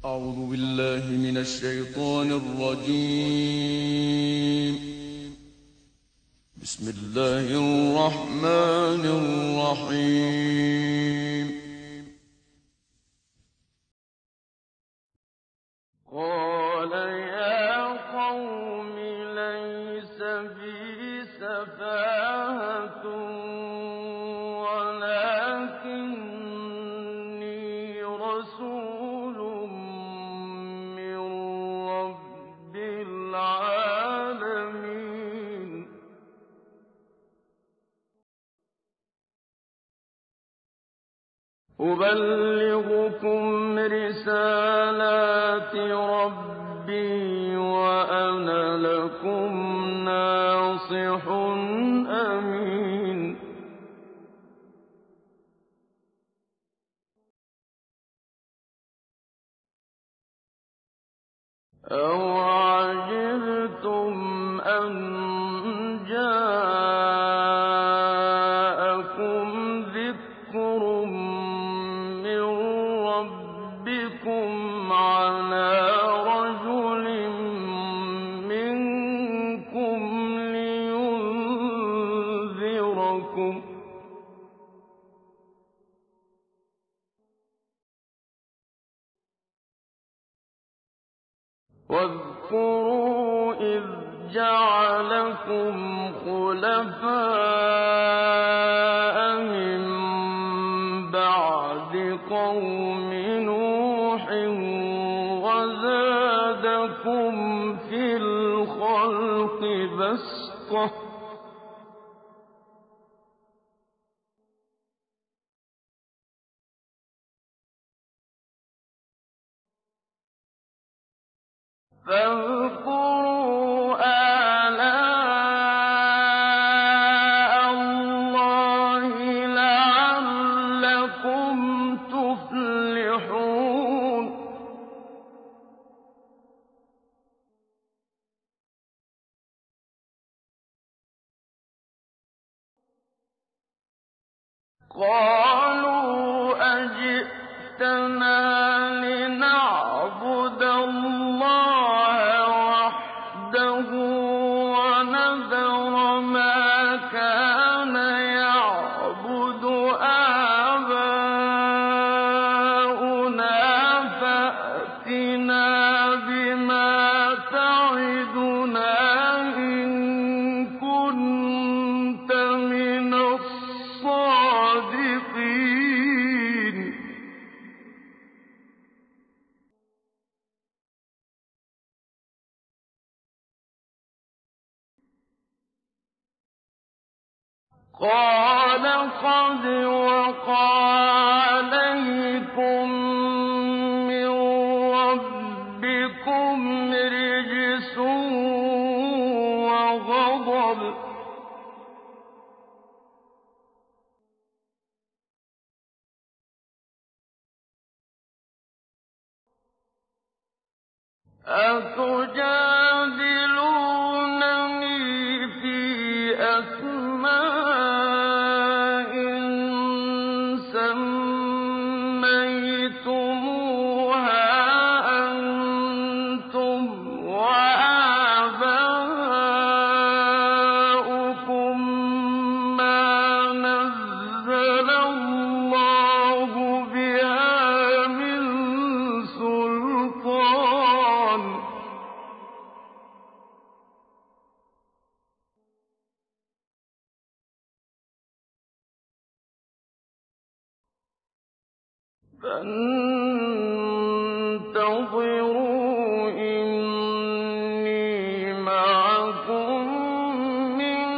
أعوذ بالله من الشيطان الرجيم. بسم الله الرحمن الرحيم. قال يا قوم ليس بي سفاهة ولكني رسول من رب العالمين. أبلغكم رسالات ربي وأنا لكم ناصح أمين. أَوَعَجِبْتُمْ أَن جَاءَكُمْ ذِكْرٌ مِّن رَّبِّكُمْ عَلَىٰ رَجُلٍ مِّنكُمْ لِيُنذِرَكُمْ ۚ واذكروا إذ جعلكم خلفاء من بعد قوم نوح وزادكم في الخلق بسطة. فاذكروا آلاء الله لعلكم تفلحون. قالوا أجئتنا لنعبد الله وحده ونذر ما كان يعبد آباؤنا فأتنا بما تعدنا إن كنت من الصادقين. قال قد وقع عليكم من ربكم رجس وغضب، أتجادلونني في أسماء سميتموها أنتم وآباؤكم ما نزل الله بها من سلطان، فانتظروا إني معكم من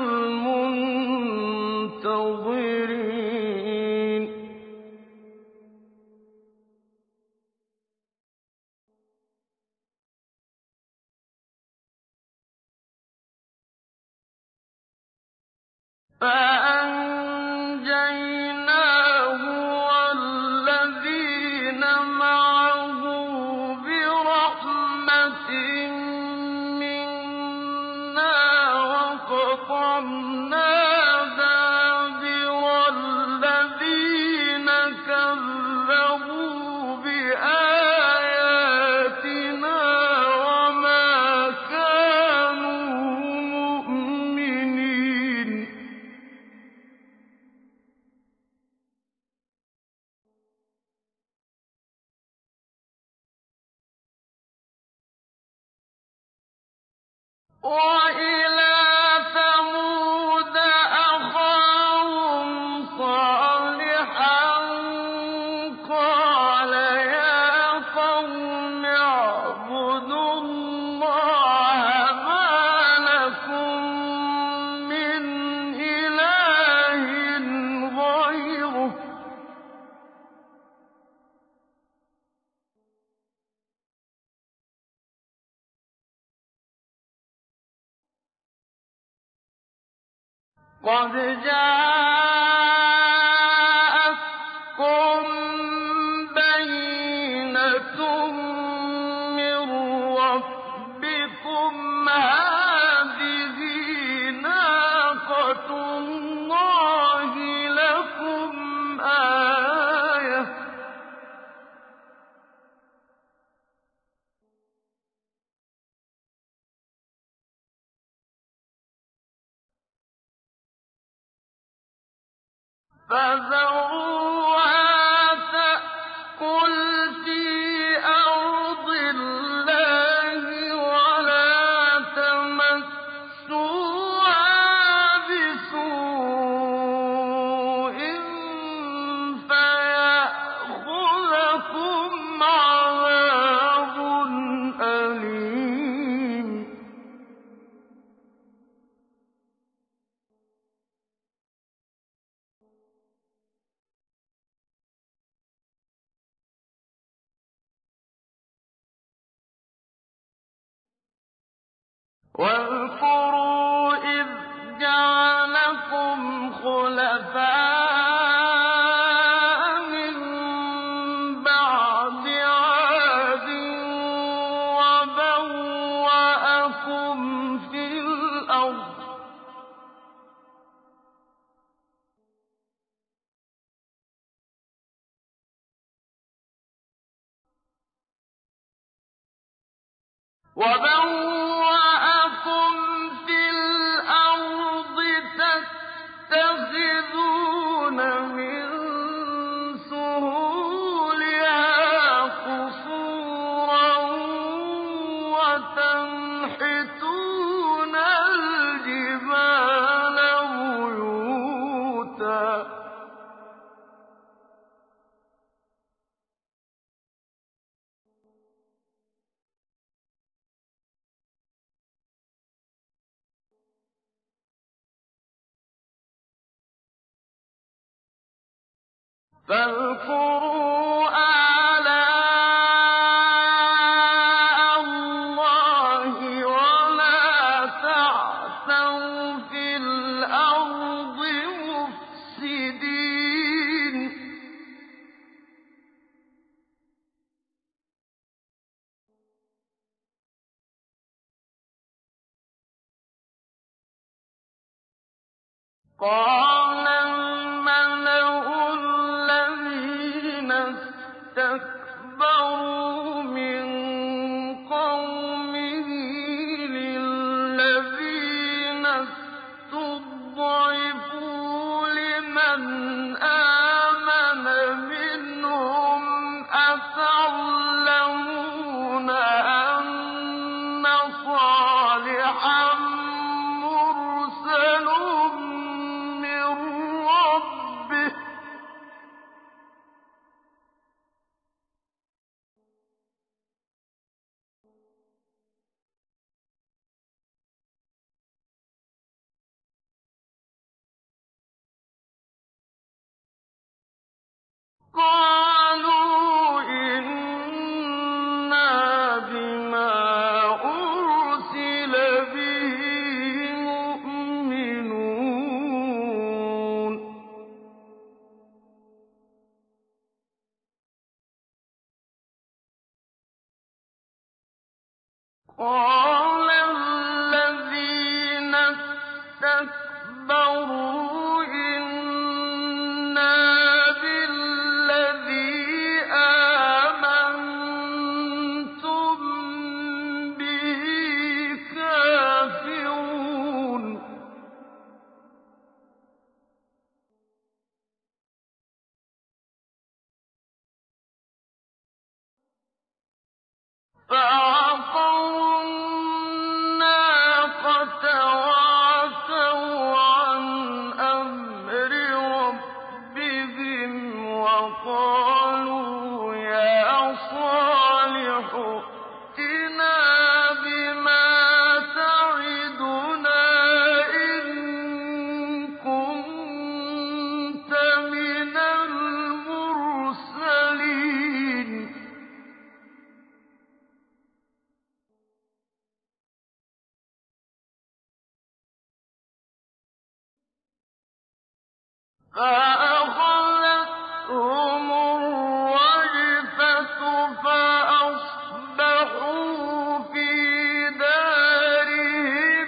المنتظرين. فأنجيناه والذين معه برحمة منا وقطعنا دابر الذين كذبوا بآياتنا وَإِلَىٰ ثَمُودَ أَخَاهُمْ صَالِحًا قَالَ يَا قَوْمِ اعْبُدُوا اللَّهَ مَا لَكُم مِّنْ إِلَٰهٍ غَيْرُهُ قَدْ جَاءَتْكُم بَيِّنَةٌ مِّن رَّبِّكُمْ ۖ هَٰذِهِ نَاقَةُ اللَّهِ لَكُمْ آيَةً ۖ فَذَرُوهَا تَأْكُلْ فِي أَرْضِ اللَّهِ وَلَا تَمَسُّوهَا بِسُوءٍ فَيَأْخُذَكُمْ عَذَابٌ أَلِيمٌ وَاذْكُرُوا إِذْ جَعَلَكُمْ خُلَفَاءَ مِن بَعْدِ عَادٍ وَبَوَّأَكُمْ فِي الْأَرْضِ ۚ تَتَّخِذُونَ مِن سُهُولِهَا قُصُورًا وَتَنْحِتُونَ الْجِبَالَ بُيُوتًا فاذكروا آلاء اللَّهِ وَلَا تَعْثَوْا فِي الْأَرْضِ مُفْسِدِينَ قَالَ الْمَلَأُ الَّذِينَ اسْتَكْبَرُوا مِن قَوْمِهِ لِلَّذِينَ اسْتُضْعِفُوا لِمَنْ آمَنَ مِنْهُمْ أَتَعْلَمُونَ أَنَّ صَالِحًا مُّرْسَلٌ مِّن رَّبِّهِ ۚ قَالُوا إِنَّا بِمَا أُرْسِلَ بِهِ مُؤْمِنُونَ قَالَ الَّذِينَ اسْتَكْبَرُوا إِنَّا بِالَّذِي آمَنتُم بِهِ كَافِرُونَ فَعَقَرُوا النَّاقَةَ فَأَخَذَتْهُمُ الرَّجْفَةُ فَأَصْبَحُوا فِي دَارِهِمْ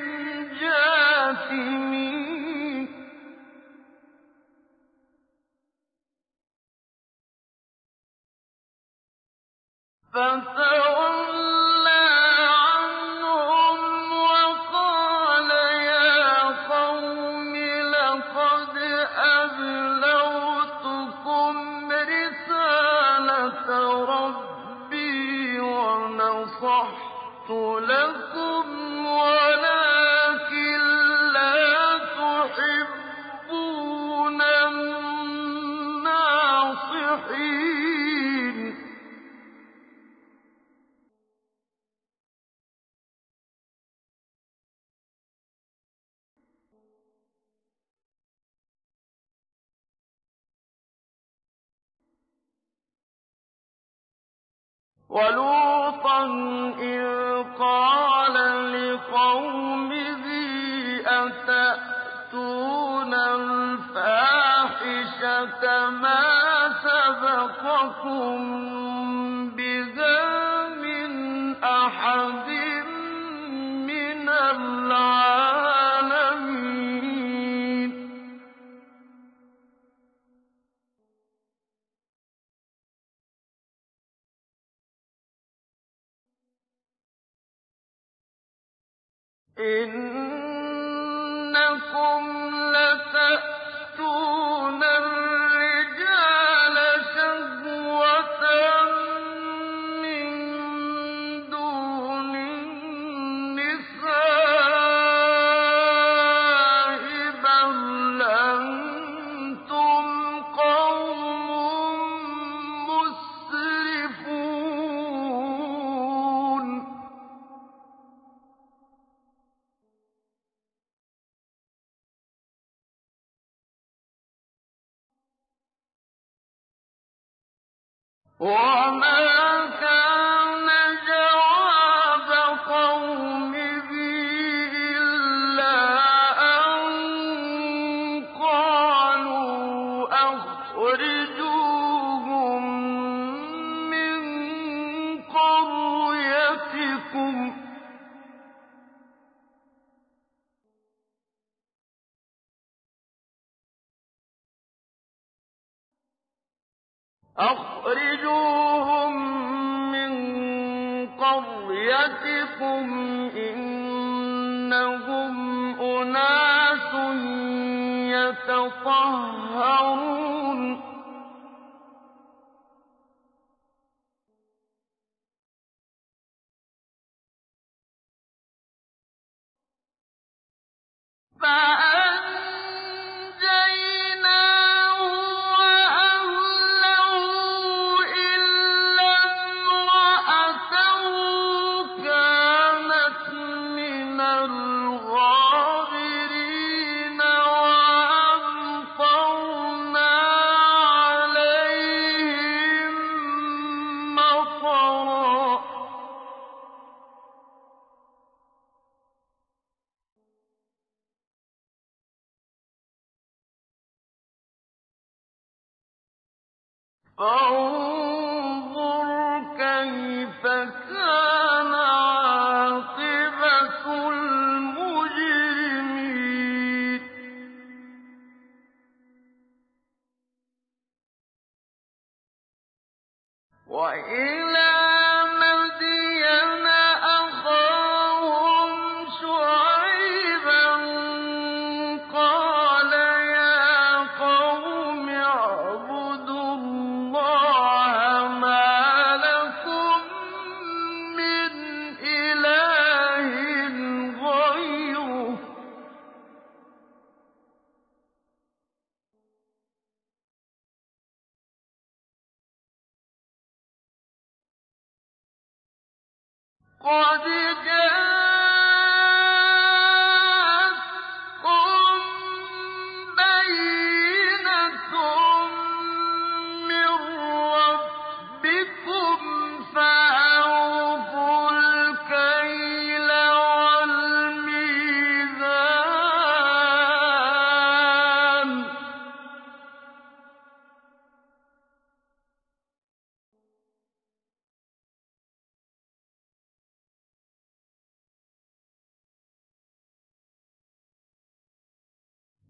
جَاثِمِينَ فَتَوَلَّىٰ عَنْهُمْ وَقَالَ يَا قَوْمِ لَقَدْ أَبْلَغْتُكُمْ رِسَالَةَ رَبِّي وَنَصَحْتُ لَكُمْ وَلَٰكِن لَّا تُحِبُّونَ النَّاصِحِينَ وَلُوطًا إِذْ قَالَ لِقَوْمِهِ أَتَأْتُونَ الْفَاحِشَةَ مَا سَبَقَكُم بِهَا مِنْ أَحَدٍ مِّنَ الْعَالَمِينَ إِنَّكُمْ لَتَأْتُونَ الرِّجَالَ شَهْوَةً مِّن دُونِ النِّسَاءِ ۚ بَلْ أَنتُمْ قَوْمٌ مُّسْرِفُونَ وَمَا كَانَ جَوَابَ قَوْمِهِ إِلَّا أَن قَالُوا أَخْرِجُوهُم مِّن قَرْيَتِكُمْ ۖ إِنَّهُمْ أُنَاسٌ يَتَطَهَّرُونَ فَأَنجَيْنَاهُ وَأَهْلَهُ إِلَّا امْرَأَتَهُ كَانَتْ مِنَ الْغَابِرِينَ وَأَمْطَرْنَا عَلَيْهِم مَّطَرًا ۖ فانظُرْ كَيْفَ كَانَ عَاقِبَةُ الْمُجْرِمِينَ وَإِلَىٰ مَدْيَنَ أَخَاهُمْ شُعَيْبًا ۚ قَالَ يَا قَوْمِ اعْبُدُوا اللَّهَ مَا لَكُم مِّنْ إِلَٰهٍ غَيْرُهُ ۖ قَدْ جَاءَتْكُم بَيِّنَةٌ مِّن رَّبِّكُمْ فَأَوْفُوا الْكَيْلَ وَالْمِيزَانَ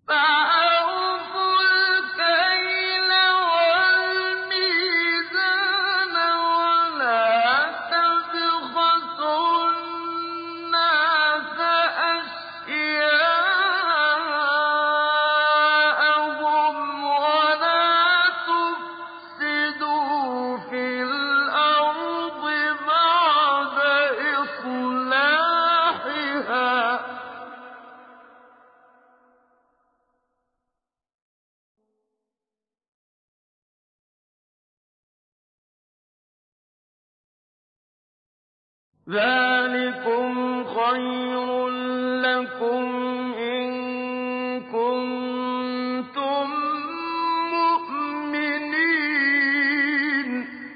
فَأَوْفُوا الْكَيْلَ وَالْمِيزَانَ وَلَا تَبْخَسُوا النَّاسَ أَشْيَاءَهُمْ وَلَا تُفْسِدُوا فِي الْأَرْضِ بَعْدَ إِصْلَاحِهَا ۚ ذَٰلِكُمْ خَيْرٌ لَّكُمْ إِن كُنتُم مُّؤْمِنِينَ.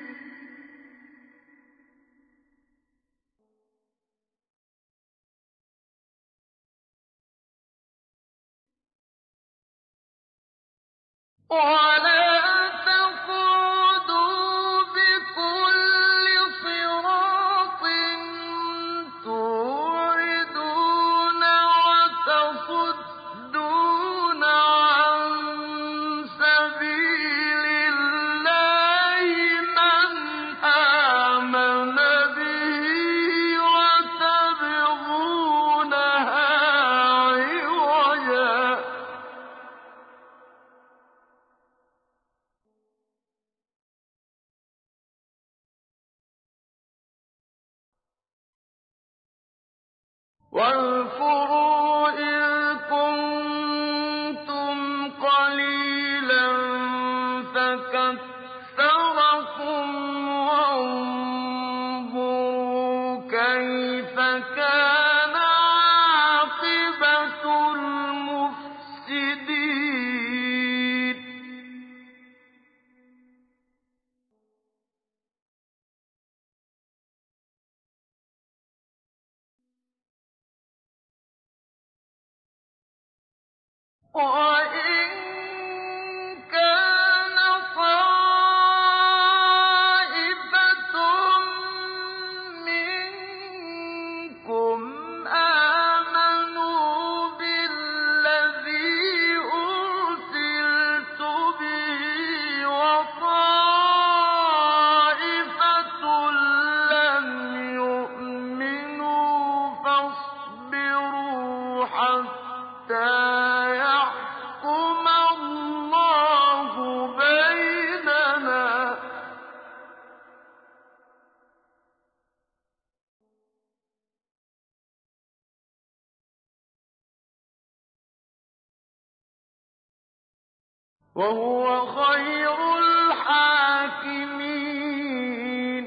وَلَا تَقْعُدُوا بِكُلِّ صِرَاطٍ تُوعِدُونَ وَتَصُدُّونَ عَن سَبِيلِ اللَّهِ مَنْ آمَنَ بِهِ وَتَبْغُونَهَا عِوَجًا ۚ وَاذْكُرُوا إِذْ كُنتُمْ قَلِيلًا فَكَثَّرَكُمْ وَانظُرُوا كَيْفَ كَانَ عَاقِبَةُ الْمُفْسِدِينَ. وَإِن كَانَ طَائِفَةٌ مِّنكُمْ آمَنُوا بِالَّذِي أُرْسِلْتُ بِهِ وَطَائِفَةٌ لَّمْ يُؤْمِنُوا فَاصْبِرُوا حَتَّىٰ يَحْكُمَ اللَّهُ بَيْنَنَا ۚ وَهُوَ خَيْرُ الْحَاكِمِينَ.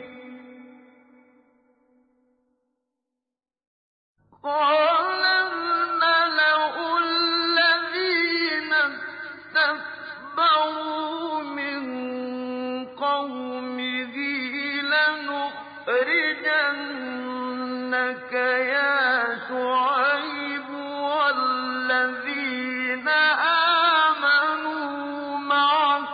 قَالَ الْمَلَأُ الَّذِينَ اسْتَكْبَرُوا مِن قَوْمِهِ لَنُخْرِجَنَّكَ يَا شُعَيْبُ وَالَّذِينَ آمَنُوا مَعَكَ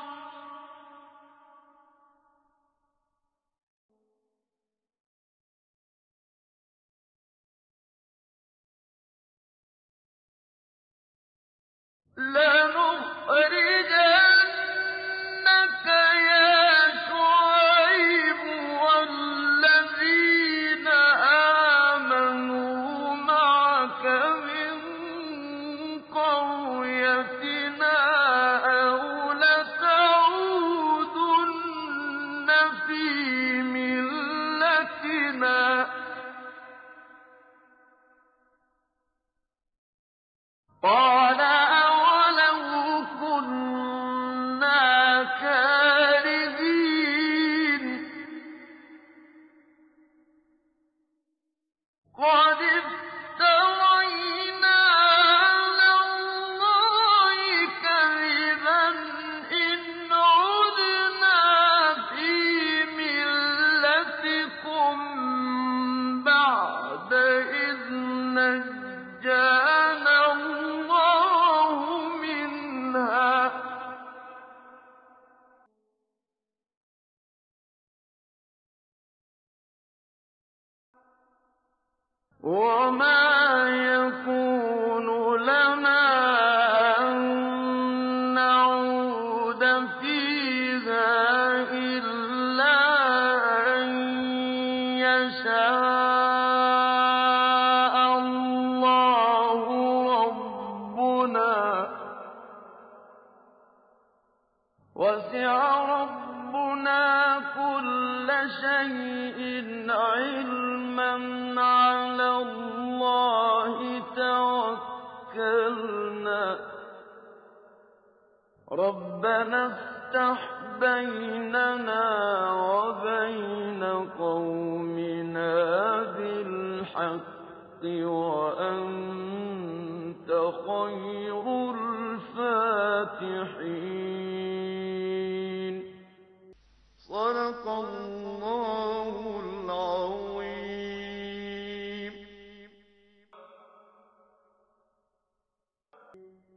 مِن قَرْيَتِنَا أَوْ لَتَعُودُنَّ فِي مِلَّتِنَا ۚ قَالَ أَوَلَوْ كُنَّا كَارِهِينَ قَدِ افْتَرَيْنَا عَلَى اللَّهِ كَذِبًا إِنْ عُدْنَا فِي مِلَّتِكُم بَعْدَ إِذْ نَجَّانَا اللَّهُ مِنْهَا ۚ وَمَا يَكُونُ لَنَا وَسِعَ رَبُّنَا كُلَّ شَيْءٍ عِلْمًا عَلَى اللَّهِ تَوَكَّلْنَا رَبَّنَا افْتَحْ بَيْنَنَا وَبَيْنَ قَوْمِنَا بِالْحَقِّ وَأَنتَ خَيْرُ الْفَاتِحِينَ. صدق الله العظيم.